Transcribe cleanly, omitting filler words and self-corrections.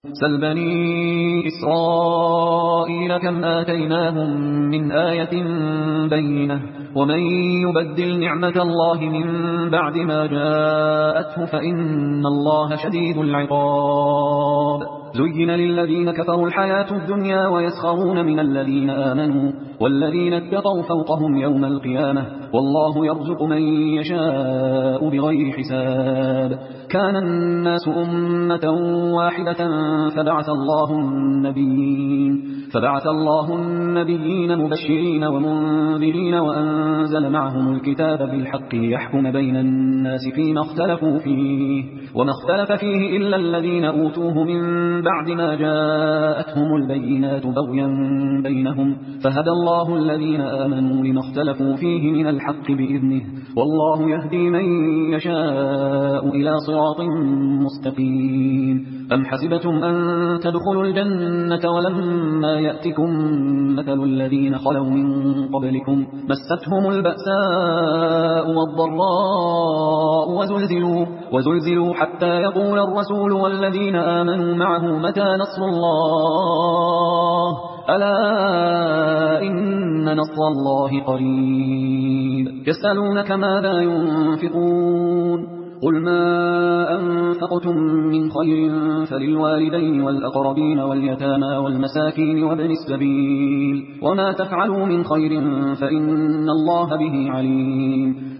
سل بني إسرائيل كم آتيناهم من آية بينة ومن يبدل نعمة الله من بعد ما جاءته فإن الله شديد العقاب زين للذين كفروا الحياة الدنيا ويسخرون من الذين آمنوا والذين اتقوا فوقهم يوم القيامة والله يرزق من يشاء بغير حساب كان الناس أمة واحدة فبعث الله النبيين مبشرين ومنذرين وأنزل معهم الكتاب بالحق ليحكم بين الناس فيما اختلفوا فيه وما اختلف فيه إلا الذين أوتوه من بعد ما جاءتهم البينات بغيا بينهم فهدى الله الذين آمنوا لما اختلفوا فيه من الحق بإذنه والله يهدي من يشاء إلى صراط مستقيم أم حسبتم أن تدخلوا الجنة ولما يأتكم مثل الذين خلوا من قبلكم مستهم البأساء والضراء وزلزلوا حتى يقول الرسول والذين آمنوا معه متى نصر الله ألا إن نصر الله قريب يسألونك ماذا ينفقون قل ما أنفقتم من خير فللوالدين والأقربين واليتامى والمساكين وابن السبيل وما تفعلوا من خير فإن الله به عليم